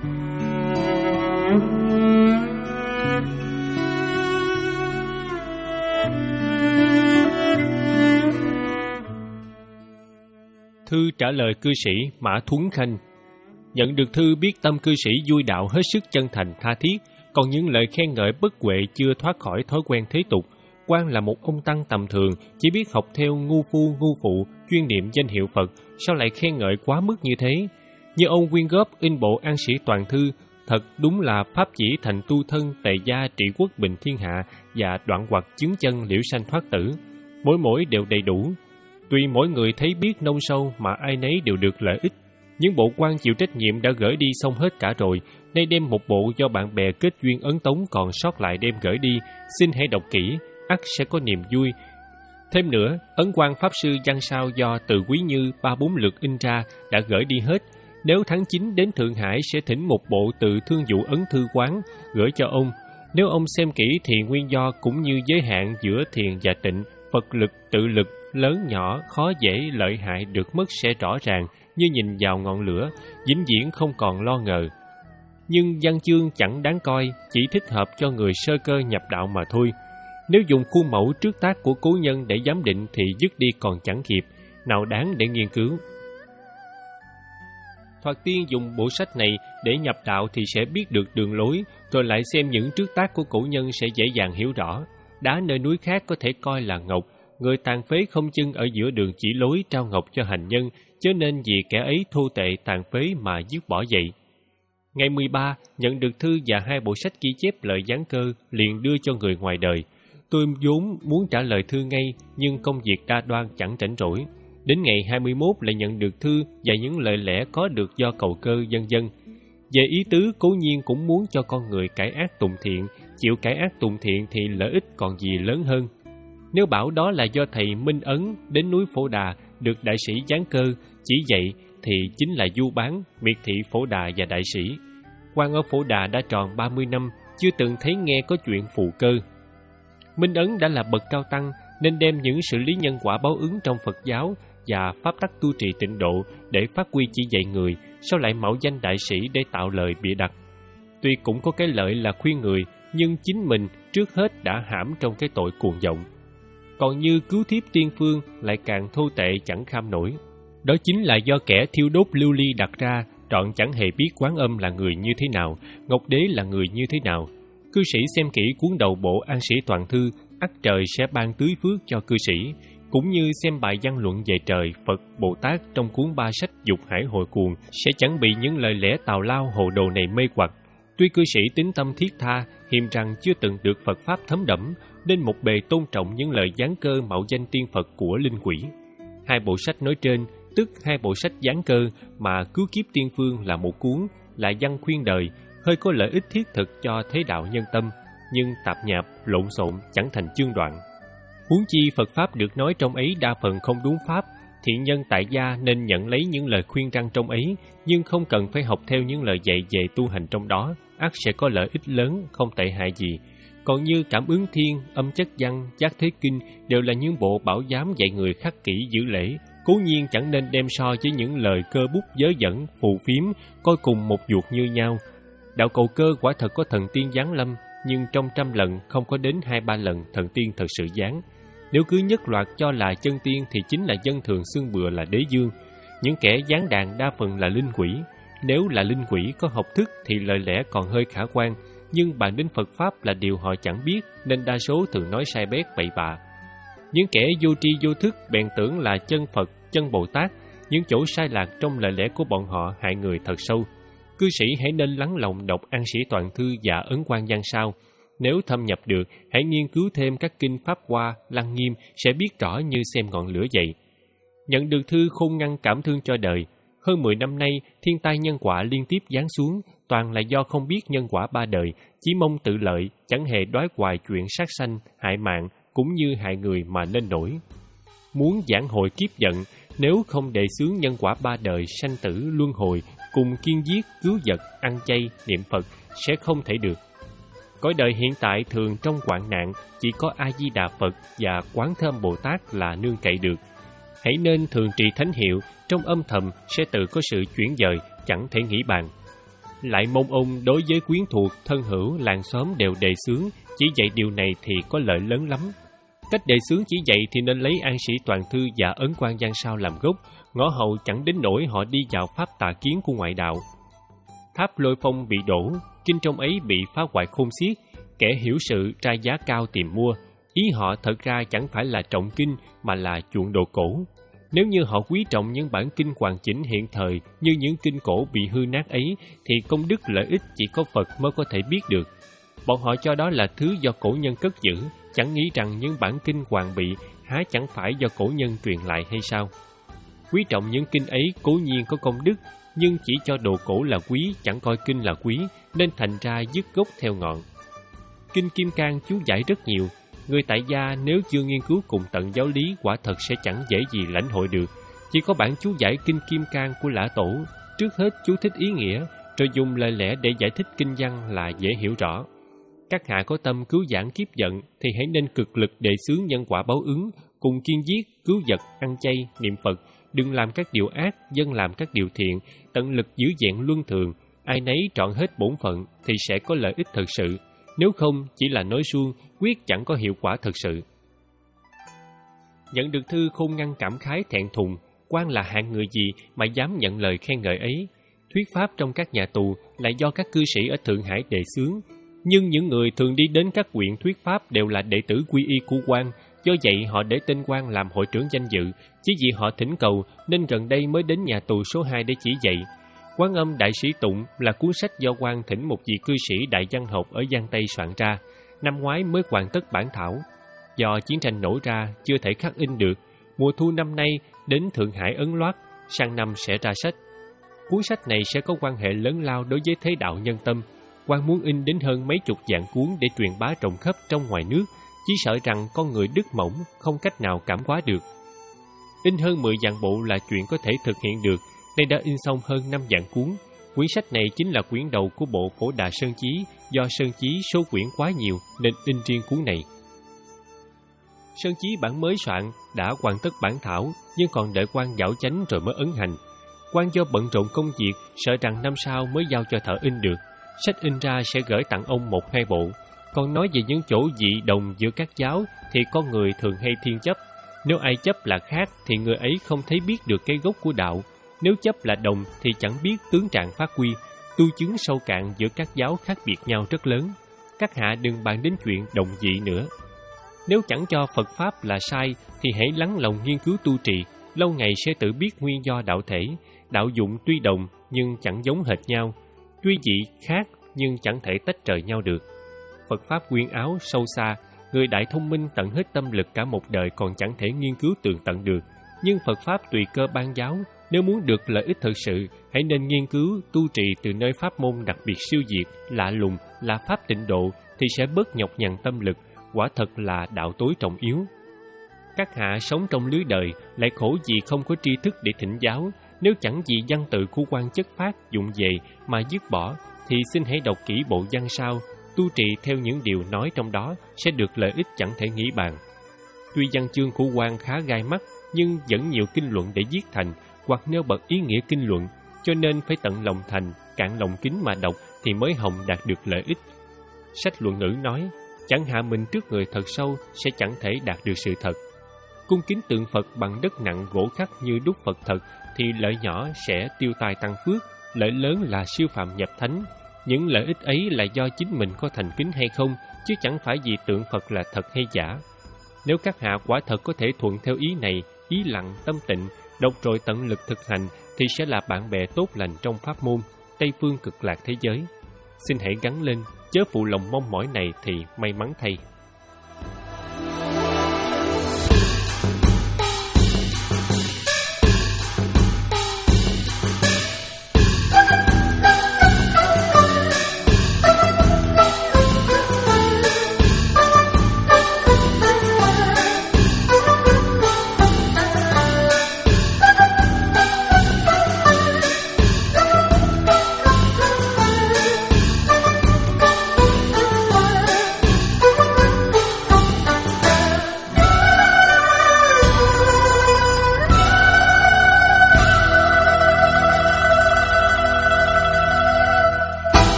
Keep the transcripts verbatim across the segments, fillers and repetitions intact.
Thư trả lời cư sĩ Mã Thuấn Khanh. Nhận được thư biết tâm cư sĩ vui đạo hết sức chân thành tha thiết, còn những lời khen ngợi bất huệ chưa thoát khỏi thói quen thế tục. Quan là một ông tăng tầm thường, chỉ biết học theo ngu phu ngu phụ, chuyên niệm danh hiệu Phật, sao lại khen ngợi quá mức như thế? Như ông quyên góp in bộ An Sĩ Toàn Thư, thật đúng là pháp chỉ thành tu thân tề gia trị quốc bình thiên hạ và đoạn hoặc chứng chân liễu sanh thoát tử. Mỗi mỗi đều đầy đủ. Tuy mỗi người thấy biết nông sâu mà ai nấy đều được lợi ích. Những bộ quan chịu trách nhiệm đã gửi đi xong hết cả rồi, nay đem một bộ do bạn bè kết duyên ấn tống còn sót lại đem gửi đi, xin hãy đọc kỹ, ắt sẽ có niềm vui. Thêm nữa, ấn quan pháp sư văn sao do Từ Quý Như ba bốn lượt in ra đã gửi đi hết. Nếu tháng chín đến Thượng Hải sẽ thỉnh một bộ từ Thương vụ ấn thư quán gửi cho ông. Nếu ông xem kỹ thì nguyên do cũng như giới hạn giữa thiền và tịnh, Phật lực, tự lực, lớn nhỏ, khó dễ, lợi hại được mất sẽ rõ ràng như nhìn vào ngọn lửa, vĩnh viễn không còn lo ngờ. Nhưng văn chương chẳng đáng coi, chỉ thích hợp cho người sơ cơ nhập đạo mà thôi. Nếu dùng khuôn mẫu trước tác của cố nhân để giám định thì dứt đi còn chẳng kịp, nào đáng để nghiên cứu. Thoạt tiên dùng bộ sách này để nhập đạo thì sẽ biết được đường lối, rồi lại xem những trước tác của cổ nhân sẽ dễ dàng hiểu rõ. Đá nơi núi khác có thể coi là ngọc, người tàn phế không chân ở giữa đường chỉ lối trao ngọc cho hành nhân, chớ nên vì kẻ ấy thô tệ tàn phế mà dứt bỏ vậy. Ngày mười ba, nhận được thư và hai bộ sách ghi chép lời giáng cơ, liền đưa cho người ngoài đời. Tôi vốn muốn trả lời thư ngay, nhưng công việc đa đoan chẳng rảnh rỗi. Đến ngày hai mươi mốt lại nhận được thư và những lời lẽ có được do cầu cơ vân vân. Về ý tứ, cố nhiên cũng muốn cho con người cải ác tùng thiện, chịu cải ác tùng thiện thì lợi ích còn gì lớn hơn. Nếu bảo đó là do thầy Minh Ấn đến núi Phổ Đà được đại sĩ giáng cơ chỉ dạy thì chính là du bán, miệt thị Phổ Đà và đại sĩ. Quan ở Phổ Đà đã tròn ba mươi năm, chưa từng thấy nghe có chuyện phù cơ. Minh Ấn đã là bậc cao tăng nên đem những xử lý nhân quả báo ứng trong Phật giáo và pháp tắc tu trì tịnh độ để phát huy chỉ dạy người, sao lại mạo danh đại sĩ để tạo lời bịa đặt. Tuy cũng có cái lợi là khuyên người, nhưng chính mình trước hết đã hãm trong cái tội cuồng vọng. Còn như cứu thiếp tiên phương lại càng thô tệ chẳng kham nổi. Đó chính là do kẻ thiêu đốt lưu ly đặt ra, trọn chẳng hề biết Quán Âm là người như thế nào, Ngọc Đế là người như thế nào. Cư sĩ xem kỹ cuốn đầu bộ An Sĩ Toàn Thư, ắt trời sẽ ban tưới phước cho cư sĩ, cũng như xem bài văn luận về trời, Phật, Bồ Tát trong cuốn ba sách Dục Hải Hội Cuồng sẽ chẳng bị những lời lẽ tào lao hồ đồ này mê hoặc. Tuy cư sĩ tính tâm thiết tha, hiềm rằng chưa từng được Phật Pháp thấm đẫm, nên một bề tôn trọng những lời giáng cơ mạo danh tiên Phật của linh quỷ. Hai bộ sách nói trên, tức hai bộ sách giáng cơ mà Cứu Kiếp Tiên Phương là một cuốn, là văn khuyên đời, hơi có lợi ích thiết thực cho thế đạo nhân tâm, nhưng tạp nhạp, lộn xộn, chẳng thành chương đoạn. Huống chi Phật Pháp được nói trong ấy đa phần không đúng Pháp, thiện nhân tại gia nên nhận lấy những lời khuyên răn trong ấy, nhưng không cần phải học theo những lời dạy về tu hành trong đó, ắt sẽ có lợi ích lớn, không tệ hại gì. Còn như Cảm Ứng Thiên, Âm Chất Văn, Giác Thế Kinh đều là những bộ bảo giám dạy người khắc kỷ giữ lễ, cố nhiên chẳng nên đem so với những lời cơ bút vớ vẩn, phù phiếm, coi cùng một ruột như nhau. Đạo cầu cơ quả thật có thần tiên giáng lâm, nhưng trong trăm lần không có đến hai ba lần thần tiên thật sự giáng. Nếu cứ nhất loạt cho là chân tiên thì chính là dân thường xưng bừa là đế dương. Những kẻ giáng đàn đa phần là linh quỷ. Nếu là linh quỷ có học thức thì lời lẽ còn hơi khả quan, nhưng bàn đến Phật Pháp là điều họ chẳng biết, nên đa số thường nói sai bét bậy bạ. Những kẻ vô tri vô thức bèn tưởng là chân Phật, chân Bồ Tát, những chỗ sai lạc trong lời lẽ của bọn họ hại người thật sâu. Cư sĩ hãy nên lắng lòng đọc An Sĩ Toàn Thư và Ấn Quan Văn Sao. Nếu thâm nhập được, hãy nghiên cứu thêm các kinh Pháp Hoa, Lăng Nghiêm sẽ biết rõ như xem ngọn lửa vậy. Nhận được thư khôn ngăn cảm thương cho đời. Hơn mười năm nay, thiên tai nhân quả liên tiếp giáng xuống, toàn là do không biết nhân quả ba đời, chỉ mong tự lợi, chẳng hề đoái hoài chuyện sát sanh, hại mạng, cũng như hại người mà lên nổi. Muốn giảng hội kiếp giận, nếu không đề xướng nhân quả ba đời, sanh tử, luân hồi, cùng kiên giết, cứu vật, ăn chay, niệm Phật, sẽ không thể được. Cõi đời hiện tại thường trong hoạn nạn, chỉ có A-di-đà Phật và Quán Thế Âm Bồ Tát là nương cậy được. Hãy nên thường trì thánh hiệu, trong âm thầm sẽ tự có sự chuyển dời, chẳng thể nghĩ bàn. lại mong ông đối với quyến thuộc, thân hữu, làng xóm đều đề xướng, chỉ dạy điều này thì có lợi lớn lắm. Cách đề xướng chỉ dạy thì nên lấy An Sĩ Toàn Thư và Ấn Quan Giang Sao làm gốc, ngõ hầu chẳng đến nỗi họ đi vào pháp tà kiến của ngoại đạo. Tháp Lôi Phong bị đổ, kinh trong ấy bị phá hoại khôn xiết, kẻ hiểu sự trai giá cao tìm mua. Ý họ thật ra chẳng phải là trọng kinh mà là chuộng đồ cổ. Nếu như họ quý trọng những bản kinh hoàn chỉnh hiện thời như những kinh cổ bị hư nát ấy, thì công đức lợi ích chỉ có Phật mới có thể biết được. Bọn họ cho đó là thứ do cổ nhân cất giữ, chẳng nghĩ rằng những bản kinh hoàn bị há chẳng phải do cổ nhân truyền lại hay sao? Quý trọng những kinh ấy cố nhiên có công đức, nhưng chỉ cho đồ cổ là quý, chẳng coi kinh là quý, nên thành ra dứt gốc theo ngọn. Kinh Kim Cang chú giải rất nhiều. Người tại gia nếu chưa nghiên cứu cùng tận giáo lý, quả thật sẽ chẳng dễ gì lãnh hội được. Chỉ có bản chú giải Kinh Kim Cang của Lã Tổ, trước hết chú thích ý nghĩa, rồi dùng lời lẽ để giải thích kinh văn là dễ hiểu rõ. Các hạ có tâm cứu vãn kiếp giận thì hãy nên cực lực đề xướng nhân quả báo ứng, cùng kiên giết, cứu vật, ăn chay, niệm Phật, đừng làm các điều ác, dân làm các điều thiện, tận lực giữ vẹn luân thường, ai nấy trọn hết bổn phận thì sẽ có lợi ích thật sự. Nếu không, chỉ là nói suông, quyết chẳng có hiệu quả thật sự. Nhận được thư Khôn Ngăn cảm khái thẹn thùng, Quan là hạng người gì mà dám nhận lời khen ngợi ấy. Thuyết pháp trong các nhà tù lại do các cư sĩ ở Thượng Hải đề xướng, nhưng những người thường đi đến các quyện thuyết pháp đều là đệ tử quy y của Quan, do vậy họ để tên Quan làm hội trưởng danh dự, chỉ vì họ thỉnh cầu nên gần đây mới đến nhà tù số hai để chỉ dạy. Quán Âm Đại Sĩ Tụng là cuốn sách do Quan thỉnh một vị cư sĩ đại văn học ở Giang Tây soạn ra, năm ngoái mới hoàn tất bản thảo. Do chiến tranh nổ ra chưa thể khắc in được, mùa thu năm nay đến Thượng Hải ấn loát, sang năm sẽ ra sách. Cuốn sách này sẽ có quan hệ lớn lao đối với thế đạo nhân tâm. Quan muốn in đến hơn mấy chục vạn cuốn để truyền bá rộng khắp trong ngoài nước, chỉ sợ rằng con người đức mỏng không cách nào cảm hóa được. In hơn mười vạn bộ là chuyện có thể thực hiện được, nay đã in xong hơn năm vạn cuốn. Quyển sách này chính là quyển đầu của bộ Phổ Đà Sơn Chí, do Sơn Chí số quyển quá nhiều nên in riêng cuốn này. Sơn Chí bản mới soạn đã hoàn tất bản thảo, nhưng còn đợi Quan giáo chánh rồi mới ấn hành. Quan do bận rộn công việc, sợ rằng năm sau mới giao cho thợ in được. Sách in ra sẽ gửi tặng ông một hai bộ. Còn nói về những chỗ dị đồng giữa các giáo thì con người thường hay thiên chấp. Nếu ai chấp là khác thì người ấy không thấy biết được cái gốc của đạo. Nếu chấp là đồng thì chẳng biết tướng trạng phát huy. Tu chứng sâu cạn giữa các giáo khác biệt nhau rất lớn. Các hạ đừng bàn đến chuyện đồng dị nữa. Nếu chẳng cho Phật Pháp là sai thì hãy lắng lòng nghiên cứu tu trì, lâu ngày sẽ tự biết nguyên do đạo thể. Đạo dụng tuy đồng nhưng chẳng giống hệt nhau, tuy dị khác nhưng chẳng thể tách rời nhau được. Phật Pháp quyên áo sâu xa, người đại thông minh tận hết tâm lực cả một đời còn chẳng thể nghiên cứu tường tận được. Nhưng Phật Pháp tùy cơ ban giáo, nếu muốn được lợi ích thực sự, hãy nên nghiên cứu tu trì từ nơi pháp môn đặc biệt siêu diệt, lạ lùng là pháp tịnh độ thì sẽ bớt nhọc nhằn tâm lực, quả thật là đạo tối trọng yếu. Các hạ sống trong lưới đời, lại khổ gì không có tri thức để thỉnh giáo. Nếu chẳng vì văn tự của Quan chất phát dụng về mà dứt bỏ, thì xin hãy đọc kỹ bộ văn sau, tu trì theo những điều nói trong đó sẽ được lợi ích chẳng thể nghĩ bàn. Tuy văn chương của Quan khá gai mắt, nhưng vẫn nhiều kinh luận để viết thành, hoặc nêu bật ý nghĩa kinh luận, cho nên phải tận lòng thành, cạn lòng kính mà đọc thì mới hồng đạt được lợi ích. Sách luận ngữ nói, chẳng hạ mình trước người thật sâu sẽ chẳng thể đạt được sự thật. Cung kính tượng Phật bằng đất nặng gỗ khắc như đúc Phật thật thì lợi nhỏ sẽ tiêu tài tăng phước, lợi lớn là siêu phàm nhập thánh. Những lợi ích ấy là do chính mình có thành kính hay không, chứ chẳng phải vì tượng Phật là thật hay giả. Nếu các hạ quả thật có thể thuận theo ý này, ý lặng, tâm tịnh, đọc rồi tận lực thực hành thì sẽ là bạn bè tốt lành trong pháp môn, Tây phương cực lạc thế giới. Xin hãy gắng lên, chớ phụ lòng mong mỏi này thì may mắn thay.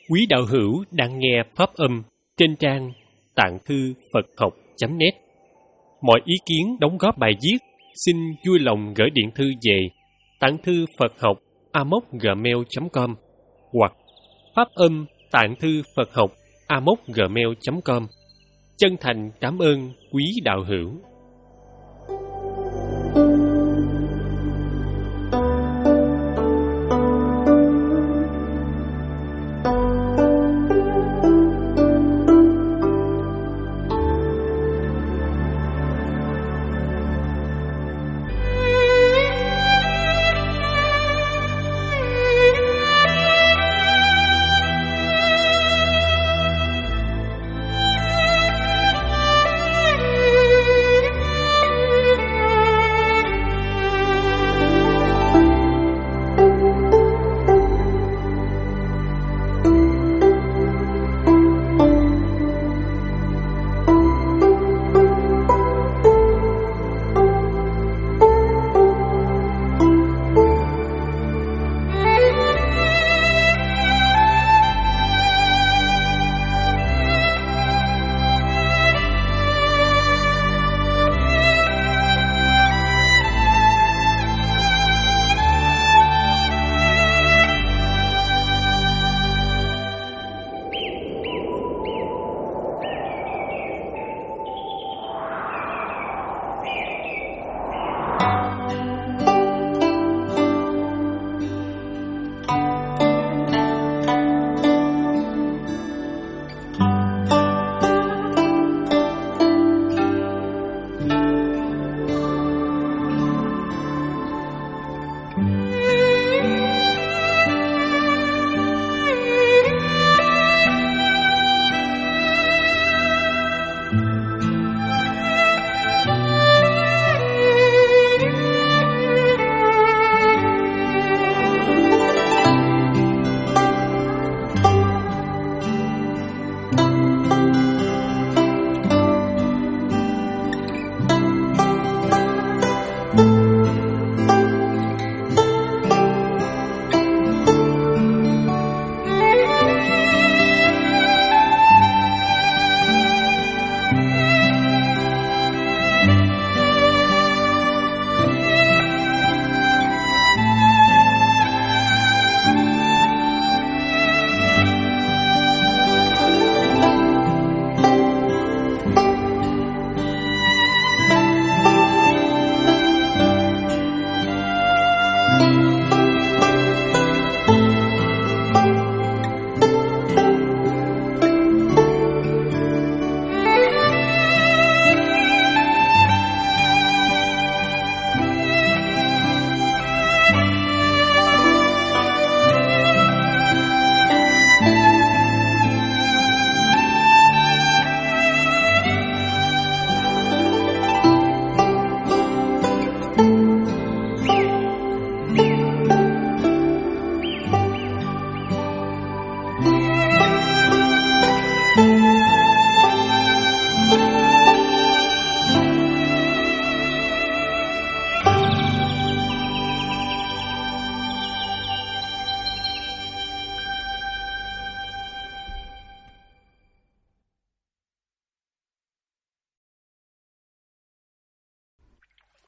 Quý đạo hữu đang nghe pháp âm trên trang tạng thư Phật học chấm net. Mọi ý kiến đóng góp bài viết xin vui lòng gửi điện thư về tạng thư Phật học a m o c gmail chấm com hoặc pháp âm tạng thư Phật học a m o c gmail chấm com. Chân thành cảm ơn quý đạo hữu.